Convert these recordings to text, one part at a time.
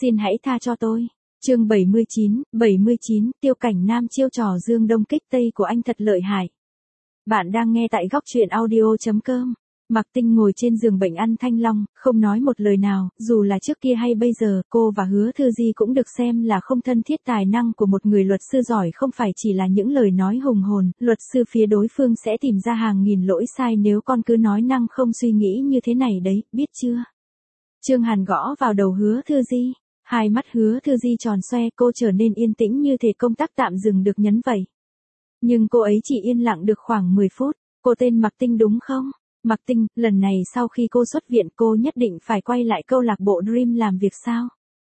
Xin hãy tha cho tôi. Chương 79, Tiêu Cảnh Nam chiêu trò Dương Đông kích Tây của anh thật lợi hại. Bạn đang nghe tại góc truyện audio.com. Mạc Tinh ngồi trên giường bệnh ăn thanh long, không nói một lời nào, dù là trước kia hay bây giờ, cô và Hứa Thư Di cũng được xem là không thân thiết. Tài năng của một người luật sư giỏi không phải chỉ là những lời nói hùng hồn, luật sư phía đối phương sẽ tìm ra hàng nghìn lỗi sai nếu con cứ nói năng không suy nghĩ như thế này đấy, biết chưa? Trương Hàn gõ vào đầu Hứa Thư Di, hai mắt Hứa Thư Di tròn xoe, cô trở nên yên tĩnh như thể công tác tạm dừng được nhấn vậy. Nhưng cô ấy chỉ yên lặng được khoảng 10 phút, cô tên Mạc Tinh đúng không? Mạc Tinh, lần này sau khi cô xuất viện cô nhất định phải quay lại câu lạc bộ Dream làm việc sao?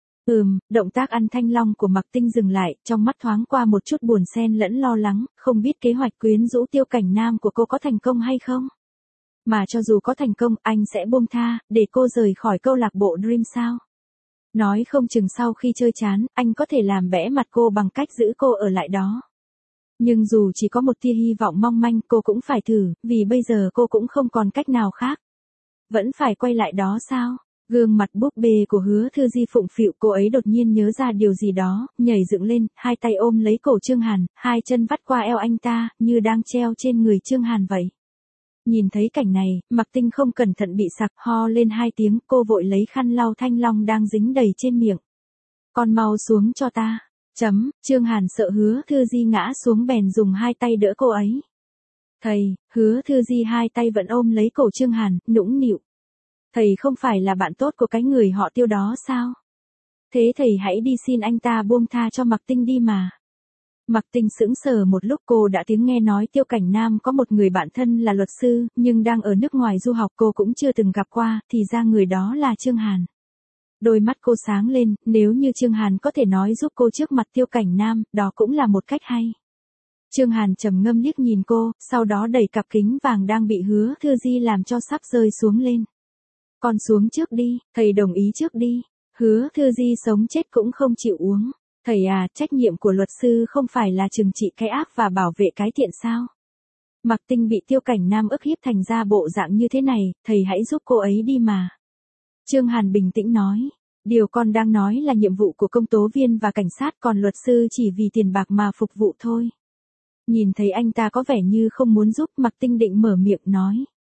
Động tác ăn thanh long của Mạc Tinh dừng lại, trong mắt thoáng qua một chút buồn xen lẫn lo lắng, không biết kế hoạch quyến rũ Tiêu Cảnh Nam của cô có thành công hay không? Mà cho dù có thành công, anh sẽ buông tha, để cô rời khỏi câu lạc bộ Dream sao? Nói không chừng sau khi chơi chán, anh có thể làm bẽ mặt cô bằng cách giữ cô ở lại đó. Nhưng dù chỉ có một tia hy vọng mong manh cô cũng phải thử, vì bây giờ cô cũng không còn cách nào khác. Vẫn phải quay lại đó sao? Gương mặt búp bê của Hứa Thư Di phụng phịu, cô ấy đột nhiên nhớ ra điều gì đó, nhảy dựng lên, hai tay ôm lấy cổ Trương Hàn, hai chân vắt qua eo anh ta, như đang treo trên người Trương Hàn vậy. Nhìn thấy cảnh này, Mạc Tinh không cẩn thận bị sặc, ho lên hai tiếng, cô vội lấy khăn lau thanh long đang dính đầy trên miệng. Con mau xuống cho ta. Trương Hàn sợ Hứa Thư Di ngã xuống bèn dùng hai tay đỡ cô ấy. Thầy, Hứa Thư Di hai tay vẫn ôm lấy cổ Trương Hàn, nũng nịu. Thầy không phải là bạn tốt của cái người họ Tiêu đó sao? Thế thầy hãy đi xin anh ta buông tha cho Mạc Tinh đi mà. Mạc Tinh sững sờ một lúc, cô đã tiếng nghe nói Tiêu Cảnh Nam có một người bạn thân là luật sư, nhưng đang ở nước ngoài du học, cô cũng chưa từng gặp qua, thì ra người đó là Trương Hàn. Đôi mắt cô sáng lên, nếu như Trương Hàn có thể nói giúp cô trước mặt Tiêu Cảnh Nam, đó cũng là một cách hay. Trương Hàn trầm ngâm liếc nhìn cô, sau đó đẩy cặp kính vàng đang bị Hứa Thư Di làm cho sắp rơi xuống lên. Con xuống trước đi, thầy đồng ý trước đi. Hứa Thư Di sống chết cũng không chịu uống. Thầy à, trách nhiệm của luật sư không phải là trừng trị cái ác và bảo vệ cái thiện sao? Mạc Tinh bị Tiêu Cảnh Nam ức hiếp thành ra bộ dạng như thế này, thầy hãy giúp cô ấy đi mà. Trương Hàn bình tĩnh nói, điều con đang nói là nhiệm vụ của công tố viên và cảnh sát, còn luật sư chỉ vì tiền bạc mà phục vụ thôi. Nhìn thấy anh ta có vẻ như không muốn giúp, Mạc Tinh định mở miệng nói.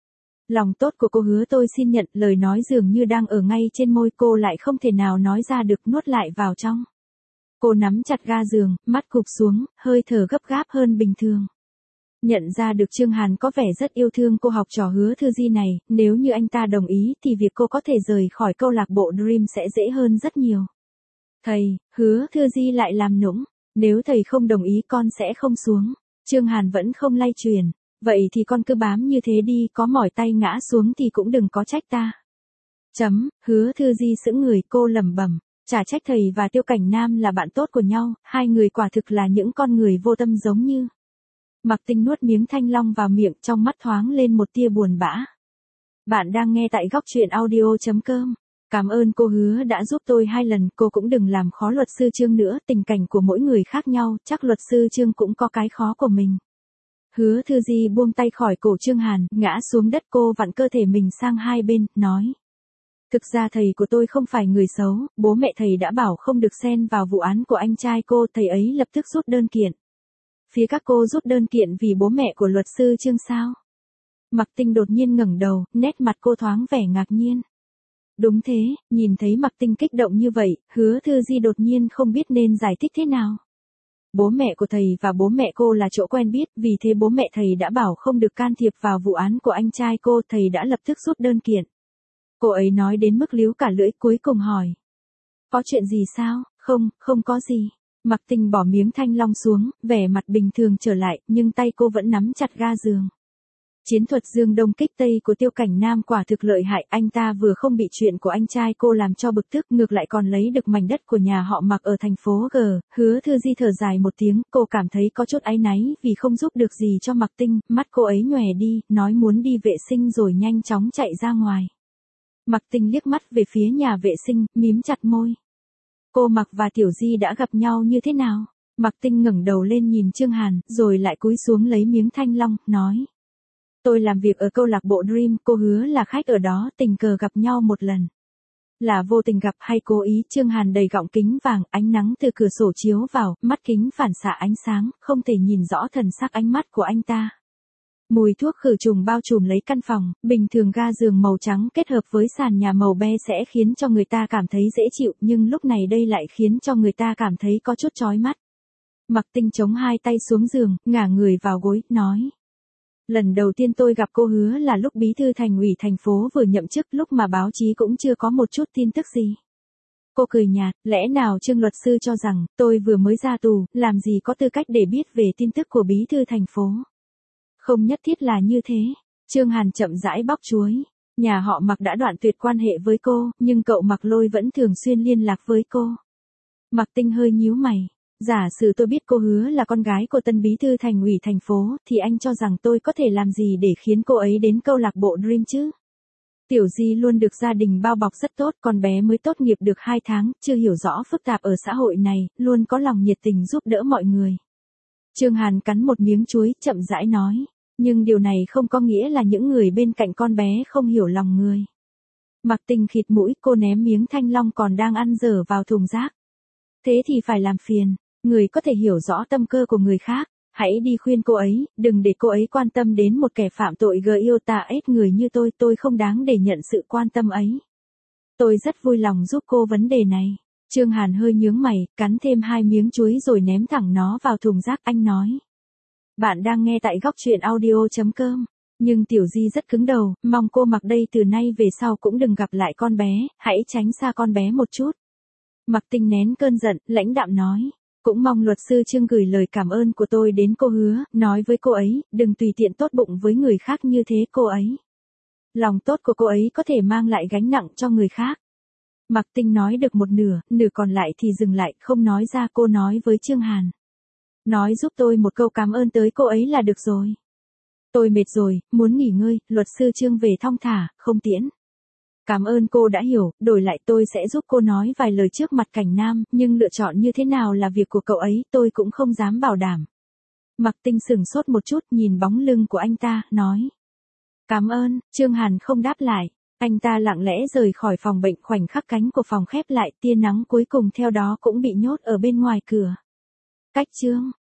Lòng tốt của cô Hứa tôi xin nhận, lời nói dường như đang ở ngay trên môi, cô lại không thể nào nói ra được, nuốt lại vào trong. Cô nắm chặt ga giường, mắt cụp xuống, hơi thở gấp gáp hơn bình thường. Nhận ra được Trương Hàn có vẻ rất yêu thương cô học trò Hứa Thư Di này, nếu như anh ta đồng ý thì việc cô có thể rời khỏi câu lạc bộ Dream sẽ dễ hơn rất nhiều. Thầy, Hứa Thư Di lại làm nũng, nếu thầy không đồng ý con sẽ không xuống. Trương Hàn vẫn không lay chuyển, vậy thì con cứ bám như thế đi, có mỏi tay ngã xuống thì cũng đừng có trách ta. Hứa Thư Di sững người, cô lẩm bẩm. Chả trách thầy và Tiêu Cảnh Nam là bạn tốt của nhau, hai người quả thực là những con người vô tâm giống như. Mạc Tinh nuốt miếng thanh long vào miệng, trong mắt thoáng lên một tia buồn bã. Bạn đang nghe tại góc truyện audio.com. Cảm ơn cô Hứa đã giúp tôi 2 lần, cô cũng đừng làm khó luật sư Trương nữa, tình cảnh của mỗi người khác nhau, chắc luật sư Trương cũng có cái khó của mình. Hứa Thư Di buông tay khỏi cổ Trương Hàn, ngã xuống đất, cô vặn cơ thể mình sang hai bên, nói. Thực ra thầy của tôi không phải người xấu, bố mẹ thầy đã bảo không được xen vào vụ án của anh trai cô, thầy ấy lập tức rút đơn kiện. Phía các cô rút đơn kiện vì bố mẹ của luật sư Trương sao? Mạc Tinh đột nhiên ngẩng đầu, nét mặt cô thoáng vẻ ngạc nhiên. Đúng thế, nhìn thấy Mạc Tinh kích động như vậy, Hứa Thư Di đột nhiên không biết nên giải thích thế nào. Bố mẹ của thầy và bố mẹ cô là chỗ quen biết, vì thế bố mẹ thầy đã bảo không được can thiệp vào vụ án của anh trai cô, thầy đã lập tức rút đơn kiện. Cô ấy nói đến mức líu cả lưỡi, cuối cùng hỏi. Có chuyện gì sao? Không có gì. Mạc Tinh bỏ miếng thanh long xuống, vẻ mặt bình thường trở lại, nhưng tay cô vẫn nắm chặt ga giường. Chiến thuật Dương Đông kích Tây của Tiêu Cảnh Nam quả thực lợi hại, anh ta vừa không bị chuyện của anh trai cô làm cho bực tức, ngược lại còn lấy được mảnh đất của nhà họ Mạc ở thành phố G. Hứa Thư Di thở dài một tiếng, cô cảm thấy có chút áy náy vì không giúp được gì cho Mạc Tinh, mắt cô ấy nhòe đi, nói muốn đi vệ sinh rồi nhanh chóng chạy ra ngoài. Mạc Tinh liếc mắt về phía nhà vệ sinh, mím chặt môi. Cô Mạc và Tiểu Di đã gặp nhau như thế nào? Mạc Tinh ngẩng đầu lên nhìn Trương Hàn, rồi lại cúi xuống lấy miếng thanh long, nói. Tôi làm việc ở câu lạc bộ Dream, cô Hứa là khách ở đó, tình cờ gặp nhau một lần. Là vô tình gặp hay cố ý? Trương Hàn đầy gọng kính vàng, ánh nắng từ cửa sổ chiếu vào, mắt kính phản xạ ánh sáng, không thể nhìn rõ thần sắc ánh mắt của anh ta. Mùi thuốc khử trùng bao trùm lấy căn phòng, bình thường ga giường màu trắng kết hợp với sàn nhà màu be sẽ khiến cho người ta cảm thấy dễ chịu, nhưng lúc này đây lại khiến cho người ta cảm thấy có chút chói mắt. Mặc Tinh chống hai tay xuống giường, ngả người vào gối, nói. Lần đầu tiên tôi gặp cô Hứa là lúc bí thư thành ủy thành phố vừa nhậm chức, lúc mà báo chí cũng chưa có một chút tin tức gì. Cô cười nhạt, lẽ nào Trương luật sư cho rằng, tôi vừa mới ra tù, làm gì có tư cách để biết về tin tức của bí thư thành phố. Không nhất thiết là như thế. Trương Hàn chậm rãi bóc chuối. Nhà họ Mặc đã đoạn tuyệt quan hệ với cô, nhưng cậu Mặc Lôi vẫn thường xuyên liên lạc với cô. Mặc Tinh hơi nhíu mày. Giả sử tôi biết cô Hứa là con gái của tân bí thư thành ủy thành phố, thì anh cho rằng tôi có thể làm gì để khiến cô ấy đến câu lạc bộ Dream chứ? Tiểu Di luôn được gia đình bao bọc rất tốt, con bé mới tốt nghiệp được 2 tháng, chưa hiểu rõ phức tạp ở xã hội này, luôn có lòng nhiệt tình giúp đỡ mọi người. Trương Hàn cắn một miếng chuối, chậm rãi nói. Nhưng điều này không có nghĩa là những người bên cạnh con bé không hiểu lòng người. Mặc Tình khịt mũi, cô ném miếng thanh long còn đang ăn dở vào thùng rác. Thế thì phải làm phiền. Người có thể hiểu rõ tâm cơ của người khác, hãy đi khuyên cô ấy, đừng để cô ấy quan tâm đến một kẻ phạm tội yêu ta ết người như tôi không đáng để nhận sự quan tâm ấy. Tôi rất vui lòng giúp cô vấn đề này. Trương Hàn hơi nhướng mày, cắn thêm 2 miếng chuối rồi ném thẳng nó vào thùng rác, anh nói. Bạn đang nghe tại góc truyện audio.com. Nhưng Tiểu Di rất cứng đầu, mong cô Mặc đây từ nay về sau cũng đừng gặp lại con bé, hãy tránh xa con bé một chút. Mặc Tinh nén cơn giận, lãnh đạm nói. Cũng mong luật sư Trương gửi lời cảm ơn của tôi đến cô Hứa, nói với cô ấy, đừng tùy tiện tốt bụng với người khác như thế cô ấy. Lòng tốt của cô ấy có thể mang lại gánh nặng cho người khác. Mặc Tinh nói được một nửa, nửa còn lại thì dừng lại, không nói ra. Cô nói với Trương Hàn. Nói giúp tôi một câu cảm ơn tới cô ấy là được rồi. Tôi mệt rồi, muốn nghỉ ngơi, luật sư Trương về thong thả, không tiễn. Cảm ơn cô đã hiểu, đổi lại tôi sẽ giúp cô nói vài lời trước mặt Cảnh Nam, nhưng lựa chọn như thế nào là việc của cậu ấy, tôi cũng không dám bảo đảm. Mặc Tinh sửng sốt một chút, nhìn bóng lưng của anh ta, nói. Cảm ơn. Trương Hàn không đáp lại. Anh ta lặng lẽ rời khỏi phòng bệnh, khoảnh khắc cánh của phòng khép lại, tia nắng cuối cùng theo đó cũng bị nhốt ở bên ngoài cửa. Cách chương